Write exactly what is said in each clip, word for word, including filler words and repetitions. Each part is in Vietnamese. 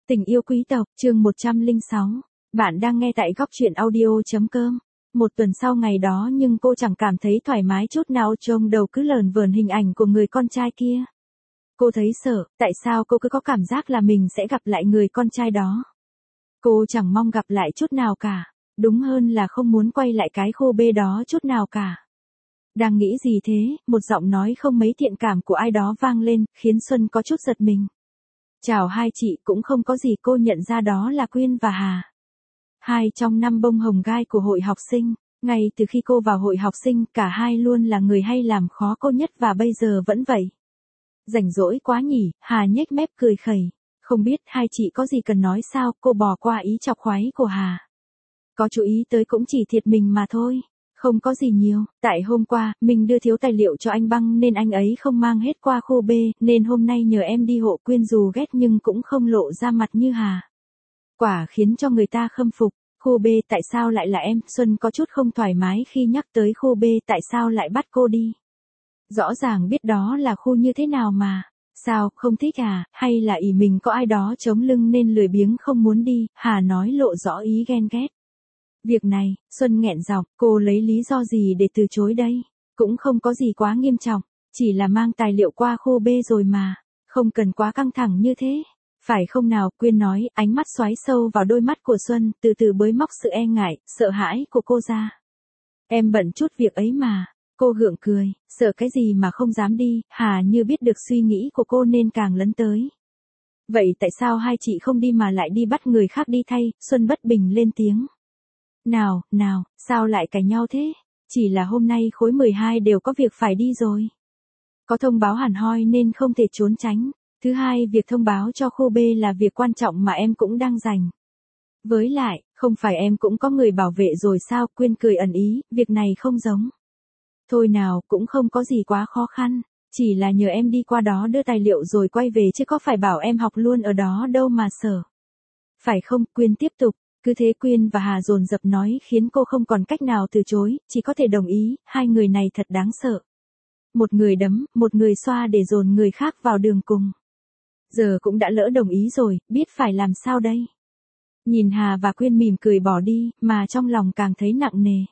Tình yêu quý tộc, chương một trăm lẻ sáu. Bạn đang nghe tại góc truyện audio.com. Một tuần sau ngày đó nhưng cô chẳng cảm thấy thoải mái chút nào, trong đầu cứ lờn vờn hình ảnh của người con trai kia. Cô thấy sợ, tại sao cô cứ có cảm giác là mình sẽ gặp lại người con trai đó. Cô chẳng mong gặp lại chút nào cả, đúng hơn là không muốn quay lại cái khu bê đó chút nào cả. Đang nghĩ gì thế, một giọng nói không mấy thiện cảm của ai đó vang lên, khiến Xuân có chút giật mình. Chào hai chị, cũng không có gì, cô nhận ra đó là Quyên và Hà. Hai trong năm bông hồng gai của hội học sinh, ngay từ khi cô vào hội học sinh, cả hai luôn là người hay làm khó cô nhất và bây giờ vẫn vậy. Rảnh rỗi quá nhỉ, Hà nhếch mép cười khẩy. Không biết hai chị có gì cần nói sao, cô bỏ qua ý chọc khoái của Hà. Có chú ý tới cũng chỉ thiệt mình mà thôi. Không có gì nhiều, tại hôm qua, mình đưa thiếu tài liệu cho anh Băng nên anh ấy không mang hết qua khu B, nên hôm nay nhờ em đi hộ. Quyên dù ghét nhưng cũng không lộ ra mặt như Hà. Quả khiến cho người ta khâm phục. Khu B tại sao lại là em? Xuân có chút không thoải mái khi nhắc tới khu B, tại sao lại bắt cô đi? Rõ ràng biết đó là khu như thế nào mà. Sao, không thích à, hay là ỷ mình có ai đó chống lưng nên lười biếng không muốn đi? Hà nói lộ rõ ý ghen ghét. Việc này, Xuân nghẹn giọng, cô lấy lý do gì để từ chối đây? Cũng không có gì quá nghiêm trọng, chỉ là mang tài liệu qua khu B rồi mà, không cần quá căng thẳng như thế. Phải không nào? Quyên nói, ánh mắt xoáy sâu vào đôi mắt của Xuân, từ từ bới móc sự e ngại, sợ hãi của cô ra. Em bận chút việc ấy mà. Cô gượng cười, sợ cái gì mà không dám đi. Hà như biết được suy nghĩ của cô nên càng lấn tới. Vậy tại sao hai chị không đi mà lại đi bắt người khác đi thay? Xuân bất bình lên tiếng. Nào, nào, sao lại cãi nhau thế? Chỉ là hôm nay khối mười hai đều có việc phải đi rồi. Có thông báo hẳn hoi nên không thể trốn tránh. Thứ hai, việc thông báo cho khu B là việc quan trọng mà em cũng đang dành. Với lại, không phải em cũng có người bảo vệ rồi sao? Quyên cười ẩn ý, việc này không giống. Thôi nào, cũng không có gì quá khó khăn. Chỉ là nhờ em đi qua đó đưa tài liệu rồi quay về chứ có phải bảo em học luôn ở đó đâu mà sợ. Phải không? Quyên tiếp tục. Cứ thế Quyên và Hà dồn dập nói khiến cô không còn cách nào từ chối, chỉ có thể đồng ý. Hai người này thật đáng sợ. Một người đấm, một người xoa để dồn người khác vào đường cùng. Giờ cũng đã lỡ đồng ý rồi, biết phải làm sao đây? Nhìn Hà và Quyên mỉm cười bỏ đi, mà trong lòng càng thấy nặng nề.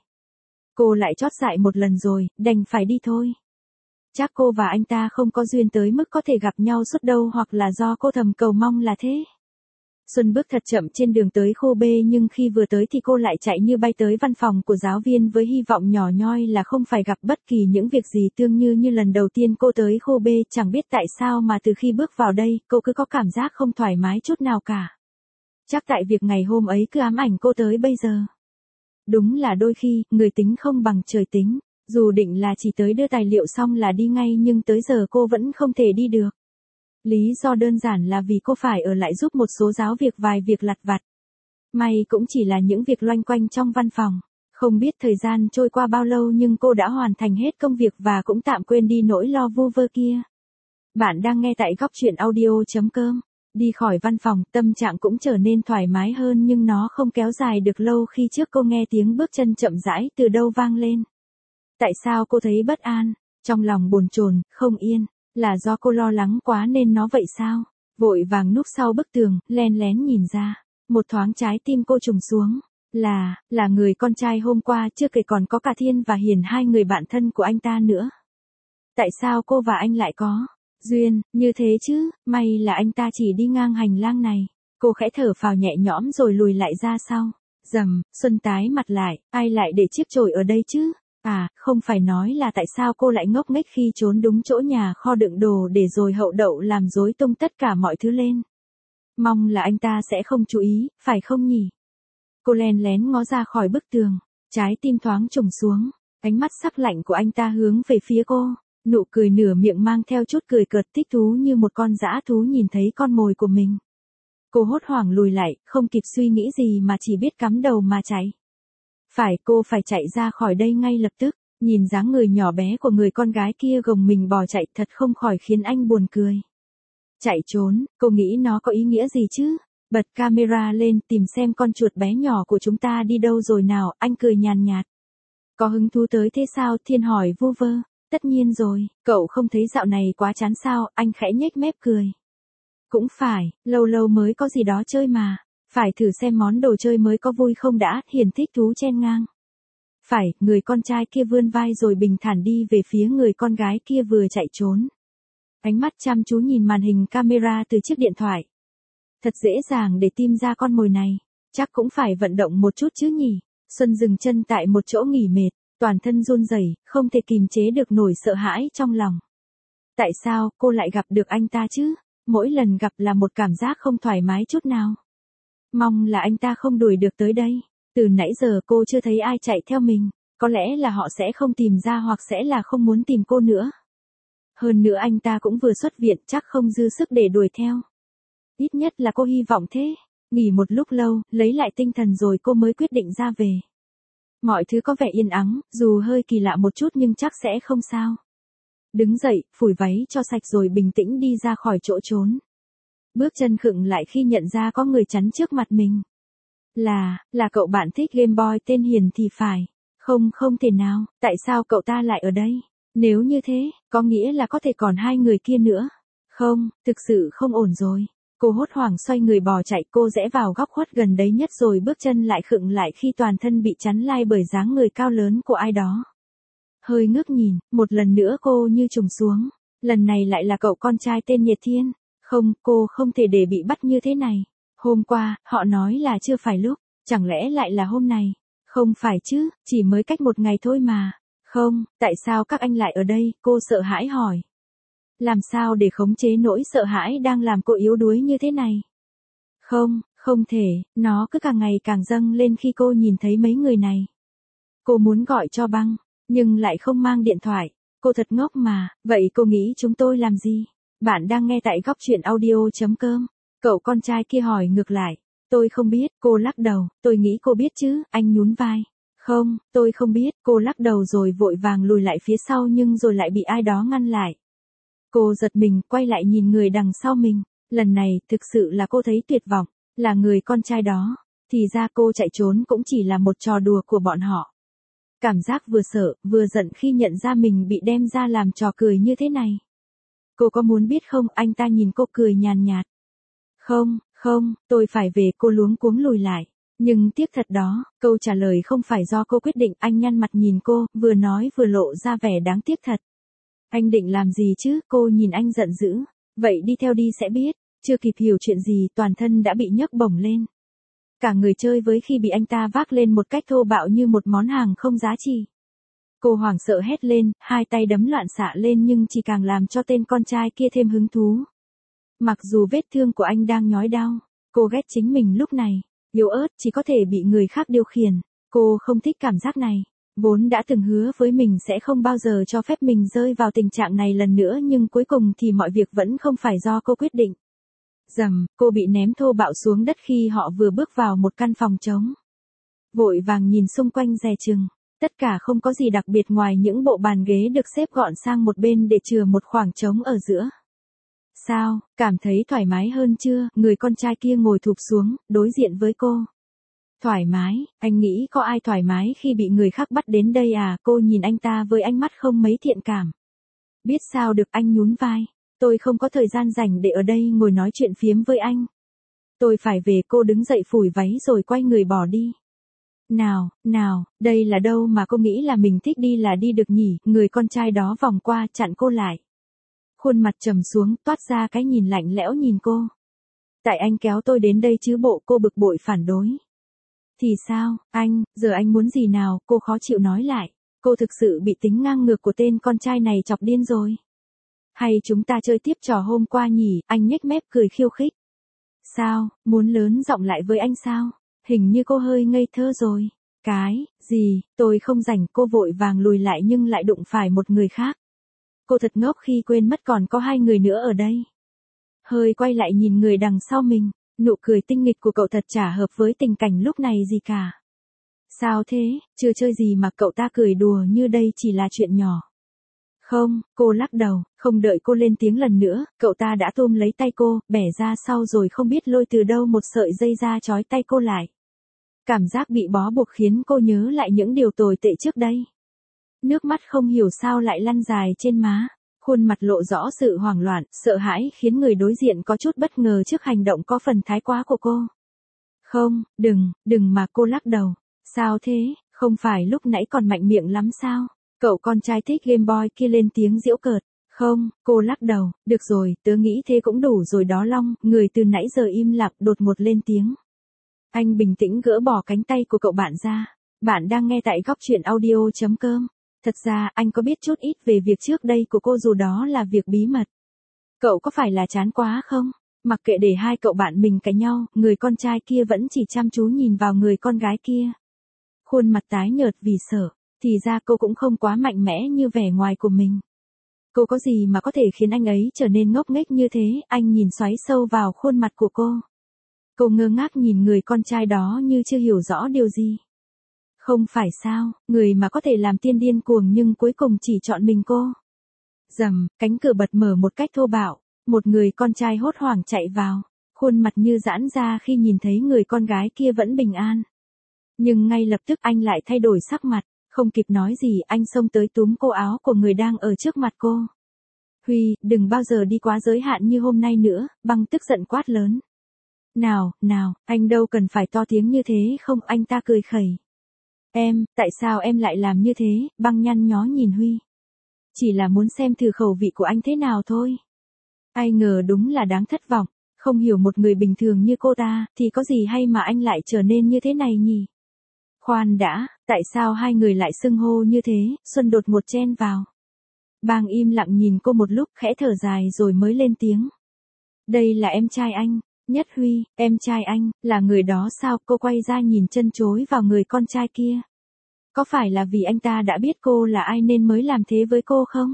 Cô lại chót dại một lần rồi, đành phải đi thôi. Chắc cô và anh ta không có duyên tới mức có thể gặp nhau suốt đâu, hoặc là do cô thầm cầu mong là thế. Xuân bước thật chậm trên đường tới khu B, nhưng khi vừa tới thì cô lại chạy như bay tới văn phòng của giáo viên với hy vọng nhỏ nhoi là không phải gặp bất kỳ những việc gì tương như như lần đầu tiên cô tới khu B. Chẳng biết tại sao mà từ khi bước vào đây, cô cứ có cảm giác không thoải mái chút nào cả. Chắc tại việc ngày hôm ấy cứ ám ảnh cô tới bây giờ. Đúng là đôi khi, người tính không bằng trời tính. Dù định là chỉ tới đưa tài liệu xong là đi ngay nhưng tới giờ cô vẫn không thể đi được. Lý do đơn giản là vì cô phải ở lại giúp một số giáo việc vài việc lặt vặt. May cũng chỉ là những việc loanh quanh trong văn phòng. Không biết thời gian trôi qua bao lâu nhưng cô đã hoàn thành hết công việc và cũng tạm quên đi nỗi lo vu vơ kia. Bạn đang nghe tại góc truyện audio.com. Đi khỏi văn phòng, tâm trạng cũng trở nên thoải mái hơn nhưng nó không kéo dài được lâu khi trước cô nghe tiếng bước chân chậm rãi từ đâu vang lên. Tại sao cô thấy bất an, trong lòng bồn chồn, không yên? Là do cô lo lắng quá nên nó vậy sao? Vội vàng núp sau bức tường, len lén nhìn ra. Một thoáng trái tim cô trùng xuống. Là, là người con trai hôm qua, chưa kể còn có cả Thiên và Hiền, hai người bạn thân của anh ta nữa. Tại sao cô và anh lại có duyên như thế chứ? May là anh ta chỉ đi ngang hành lang này. Cô khẽ thở phào nhẹ nhõm rồi lùi lại ra sau. Rầm, Xuân tái mặt lại, ai lại để chiếc chổi ở đây chứ? À, không phải nói là tại sao cô lại ngốc nghếch khi trốn đúng chỗ nhà kho đựng đồ để rồi hậu đậu làm rối tung tất cả mọi thứ lên. Mong là anh ta sẽ không chú ý, phải không nhỉ? Cô len lén ngó ra khỏi bức tường, trái tim thoáng trùng xuống, ánh mắt sắc lạnh của anh ta hướng về phía cô, nụ cười nửa miệng mang theo chút cười cợt thích thú như một con dã thú nhìn thấy con mồi của mình. Cô hốt hoảng lùi lại, không kịp suy nghĩ gì mà chỉ biết cắm đầu mà chạy. Phải, cô phải chạy ra khỏi đây ngay lập tức. Nhìn dáng người nhỏ bé của người con gái kia gồng mình bò chạy thật không khỏi khiến anh buồn cười. Chạy trốn, cô nghĩ nó có ý nghĩa gì chứ? Bật camera lên tìm xem con chuột bé nhỏ của chúng ta đi đâu rồi nào, anh cười nhàn nhạt. Có hứng thú tới thế sao? Thiên hỏi vu vơ. Tất nhiên rồi, cậu không thấy dạo này quá chán sao? Anh khẽ nhếch mép cười. Cũng phải, lâu lâu mới có gì đó chơi mà. Phải thử xem món đồ chơi mới có vui không đã, Hiền thích thú chen ngang. Phải, người con trai kia vươn vai rồi bình thản đi về phía người con gái kia vừa chạy trốn. Ánh mắt chăm chú nhìn màn hình camera từ chiếc điện thoại. Thật dễ dàng để tìm ra con mồi này. Chắc cũng phải vận động một chút chứ nhỉ. Xuân dừng chân tại một chỗ nghỉ mệt, toàn thân run rẩy, không thể kìm chế được nổi sợ hãi trong lòng. Tại sao cô lại gặp được anh ta chứ? Mỗi lần gặp là một cảm giác không thoải mái chút nào. Mong là anh ta không đuổi được tới đây. Từ nãy giờ cô chưa thấy ai chạy theo mình. Có lẽ là họ sẽ không tìm ra hoặc sẽ là không muốn tìm cô nữa. Hơn nữa anh ta cũng vừa xuất viện, chắc không dư sức để đuổi theo. Ít nhất là cô hy vọng thế. Nghỉ một lúc lâu, lấy lại tinh thần rồi cô mới quyết định ra về. Mọi thứ có vẻ yên ắng, dù hơi kỳ lạ một chút nhưng chắc sẽ không sao. Đứng dậy, phủi váy cho sạch rồi bình tĩnh đi ra khỏi chỗ trốn. Bước chân khựng lại khi nhận ra có người chắn trước mặt mình. Là, là cậu bạn thích Game Boy tên Hiền thì phải. Không, không thể nào, tại sao cậu ta lại ở đây? Nếu như thế, có nghĩa là có thể còn hai người kia nữa. Không, thực sự không ổn rồi. Cô hốt hoảng xoay người bỏ chạy, cô rẽ vào góc khuất gần đấy nhất rồi bước chân lại khựng lại khi toàn thân bị chắn lai bởi dáng người cao lớn của ai đó. Hơi ngước nhìn, một lần nữa cô như trùng xuống. Lần này lại là cậu con trai tên Nhiệt Thiên. Không, cô không thể để bị bắt như thế này. Hôm qua, họ nói là chưa phải lúc, chẳng lẽ lại là hôm này? Không phải chứ, chỉ mới cách một ngày thôi mà. Không, tại sao các anh lại ở đây? Cô sợ hãi hỏi. Làm sao để khống chế nỗi sợ hãi đang làm cô yếu đuối như thế này? Không, không thể, nó cứ càng ngày càng dâng lên khi cô nhìn thấy mấy người này. Cô muốn gọi cho băng, nhưng lại không mang điện thoại. Cô thật ngốc mà, vậy cô nghĩ chúng tôi làm gì? Bạn đang nghe tại góc truyện audio.com. Cậu con trai kia hỏi ngược lại. Tôi không biết, cô lắc đầu, tôi nghĩ cô biết chứ, anh nhún vai. Không, tôi không biết, cô lắc đầu rồi vội vàng lùi lại phía sau nhưng rồi lại bị ai đó ngăn lại. Cô giật mình, quay lại nhìn người đằng sau mình. Lần này, thực sự là cô thấy tuyệt vọng, là người con trai đó. Thì ra cô chạy trốn cũng chỉ là một trò đùa của bọn họ. Cảm giác vừa sợ, vừa giận khi nhận ra mình bị đem ra làm trò cười như thế này. Cô có muốn biết không, anh ta nhìn cô cười nhàn nhạt. Không, không, tôi phải về, cô luống cuống lùi lại. Nhưng tiếc thật đó, câu trả lời không phải do cô quyết định, anh nhăn mặt nhìn cô, vừa nói vừa lộ ra vẻ đáng tiếc thật. Anh định làm gì chứ, cô nhìn anh giận dữ. Vậy đi theo đi sẽ biết, chưa kịp hiểu chuyện gì, toàn thân đã bị nhấc bổng lên. Cả người chơi với khi bị anh ta vác lên một cách thô bạo như một món hàng không giá trị. Cô hoảng sợ hét lên, hai tay đấm loạn xạ lên nhưng chỉ càng làm cho tên con trai kia thêm hứng thú. Mặc dù vết thương của anh đang nhói đau, cô ghét chính mình lúc này, yếu ớt chỉ có thể bị người khác điều khiển. Cô không thích cảm giác này, vốn đã từng hứa với mình sẽ không bao giờ cho phép mình rơi vào tình trạng này lần nữa nhưng cuối cùng thì mọi việc vẫn không phải do cô quyết định. Dầm, cô bị ném thô bạo xuống đất khi họ vừa bước vào một căn phòng trống. Vội vàng nhìn xung quanh dè chừng, tất cả không có gì đặc biệt ngoài những bộ bàn ghế được xếp gọn sang một bên để chừa một khoảng trống ở giữa. Sao, cảm thấy thoải mái hơn chưa? Người con trai kia ngồi thụp xuống, đối diện với cô. Thoải mái, anh nghĩ có ai thoải mái khi bị người khác bắt đến đây à? Cô nhìn anh ta với ánh mắt không mấy thiện cảm. Biết sao được, anh nhún vai. Tôi không có thời gian rảnh để ở đây ngồi nói chuyện phiếm với anh. Tôi phải về, cô đứng dậy phủi váy rồi quay người bỏ đi. Nào, nào, đây là đâu mà cô nghĩ là mình thích đi là đi được nhỉ? Người con trai đó vòng qua chặn cô lại. Khuôn mặt trầm xuống, toát ra cái nhìn lạnh lẽo nhìn cô. Tại anh kéo tôi đến đây chứ bộ, cô bực bội phản đối. Thì sao, anh, giờ anh muốn gì nào? Cô khó chịu nói lại. Cô thực sự bị tính ngang ngược của tên con trai này chọc điên rồi. Hay chúng ta chơi tiếp trò hôm qua nhỉ? Anh nhếch mép cười khiêu khích. Sao, muốn lớn giọng lại với anh sao? Hình như cô hơi ngây thơ rồi. Cái, gì, tôi không rảnh. Cô vội vàng lùi lại nhưng lại đụng phải một người khác. Cô thật ngốc khi quên mất còn có hai người nữa ở đây. Hơi quay lại nhìn người đằng sau mình, nụ cười tinh nghịch của cậu thật chả hợp với tình cảnh lúc này gì cả. Sao thế, chưa chơi gì mà cậu ta cười đùa như đây chỉ là chuyện nhỏ. Không, cô lắc đầu, không đợi cô lên tiếng lần nữa, cậu ta đã tôm lấy tay cô, bẻ ra sau rồi không biết lôi từ đâu một sợi dây ra trói tay cô lại. Cảm giác bị bó buộc khiến cô nhớ lại những điều tồi tệ trước đây. Nước mắt không hiểu sao lại lăn dài trên má. Khuôn mặt lộ rõ sự hoảng loạn, sợ hãi khiến người đối diện có chút bất ngờ trước hành động có phần thái quá của cô. Không, đừng, đừng mà, cô lắc đầu. Sao thế, không phải lúc nãy còn mạnh miệng lắm sao? Cậu con trai thích Game Boy kia lên tiếng giễu cợt. Không, cô lắc đầu, được rồi, tớ nghĩ thế cũng đủ rồi đó Long, người từ nãy giờ im lặng đột ngột lên tiếng. Anh bình tĩnh gỡ bỏ cánh tay của cậu bạn ra. Bạn đang nghe tại góc truyện audio chấm com. Thật ra, anh có biết chút ít về việc trước đây của cô dù đó là việc bí mật. Cậu có phải là chán quá không? Mặc kệ để hai cậu bạn mình cãi nhau, người con trai kia vẫn chỉ chăm chú nhìn vào người con gái kia. Khuôn mặt tái nhợt vì sợ, thì ra cô cũng không quá mạnh mẽ như vẻ ngoài của mình. Cô có gì mà có thể khiến anh ấy trở nên ngốc nghếch như thế, anh nhìn xoáy sâu vào khuôn mặt của cô. Cô ngơ ngác nhìn người con trai đó như chưa hiểu rõ điều gì. Không phải sao, người mà có thể làm tiên điên cuồng nhưng cuối cùng chỉ chọn mình cô. Rầm, cánh cửa bật mở một cách thô bạo, một người con trai hốt hoảng chạy vào, khuôn mặt như giãn ra khi nhìn thấy người con gái kia vẫn bình an. Nhưng ngay lập tức anh lại thay đổi sắc mặt, không kịp nói gì anh xông tới túm cô áo của người đang ở trước mặt cô. Huy, đừng bao giờ đi quá giới hạn như hôm nay nữa, Băng tức giận quát lớn. Nào, nào, anh đâu cần phải to tiếng như thế không, anh ta cười khẩy. Em, tại sao em lại làm như thế, Băng nhăn nhó nhìn Huy. Chỉ là muốn xem thử khẩu vị của anh thế nào thôi. Ai ngờ đúng là đáng thất vọng, không hiểu một người bình thường như cô ta, thì có gì hay mà anh lại trở nên như thế này nhỉ? Khoan đã, tại sao hai người lại xưng hô như thế, Xuân đột ngột chen vào. Bang im lặng nhìn cô một lúc khẽ thở dài rồi mới lên tiếng. Đây là em trai anh, Nhất Huy, em trai anh, là người đó sao? Cô quay ra nhìn chân chối vào người con trai kia. Có phải là vì anh ta đã biết cô là ai nên mới làm thế với cô không?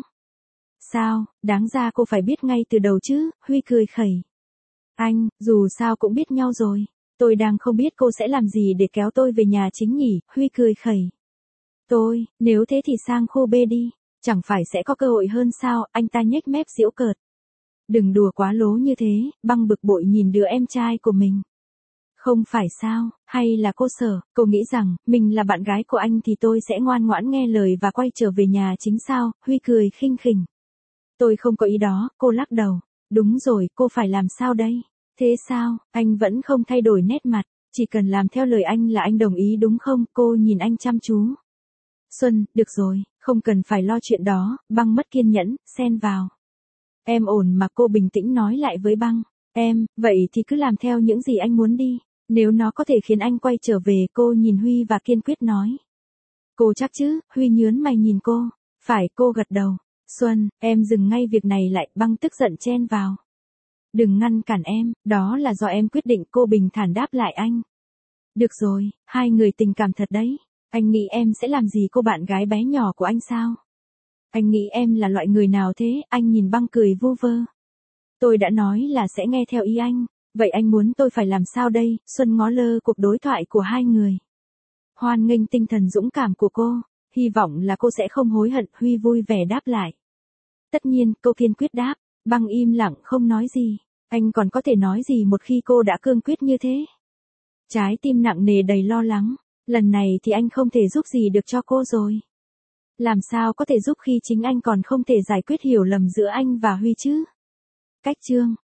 Sao, đáng ra cô phải biết ngay từ đầu chứ, Huy cười khẩy. Anh, dù sao cũng biết nhau rồi. Tôi đang không biết cô sẽ làm gì để kéo tôi về nhà chính nhỉ, Huy cười khẩy. Tôi, nếu thế thì sang khu B đi, chẳng phải sẽ có cơ hội hơn sao, anh ta nhếch mép giễu cợt. Đừng đùa quá lố như thế, Băng bực bội nhìn đứa em trai của mình. Không phải sao, hay là cô sợ, cô nghĩ rằng, mình là bạn gái của anh thì tôi sẽ ngoan ngoãn nghe lời và quay trở về nhà chính sao, Huy cười khinh khỉnh. Tôi không có ý đó, cô lắc đầu. Đúng rồi, cô phải làm sao đây? Thế sao, anh vẫn không thay đổi nét mặt, chỉ cần làm theo lời anh là anh đồng ý đúng không? Cô nhìn anh chăm chú. Xuân, được rồi, không cần phải lo chuyện đó, Băng mất kiên nhẫn, xen vào. Em ổn mà, cô bình tĩnh nói lại với Băng. Em, vậy thì cứ làm theo những gì anh muốn đi, nếu nó có thể khiến anh quay trở về. Cô nhìn Huy và kiên quyết nói. Cô chắc chứ? Huy nhớn mày nhìn cô. Phải, cô gật đầu. Xuân, em dừng ngay việc này lại, Băng tức giận chen vào. Đừng ngăn cản em, đó là do em quyết định, cô bình thản đáp lại anh. Được rồi, hai người tình cảm thật đấy. Anh nghĩ em sẽ làm gì cô bạn gái bé nhỏ của anh sao? Anh nghĩ em là loại người nào thế? Anh nhìn Băng cười vu vơ. Tôi đã nói là sẽ nghe theo ý anh. Vậy anh muốn tôi phải làm sao đây? Xuân ngó lơ cuộc đối thoại của hai người. Hoan nghênh tinh thần dũng cảm của cô. Hy vọng là cô sẽ không hối hận, Huy vui vẻ đáp lại. Tất nhiên, cô kiên quyết đáp. Băng im lặng không nói gì. Anh còn có thể nói gì một khi cô đã cương quyết như thế? Trái tim nặng nề đầy lo lắng. Lần này thì anh không thể giúp gì được cho cô rồi. Làm sao có thể giúp khi chính anh còn không thể giải quyết hiểu lầm giữa anh và Huy chứ? Cách chương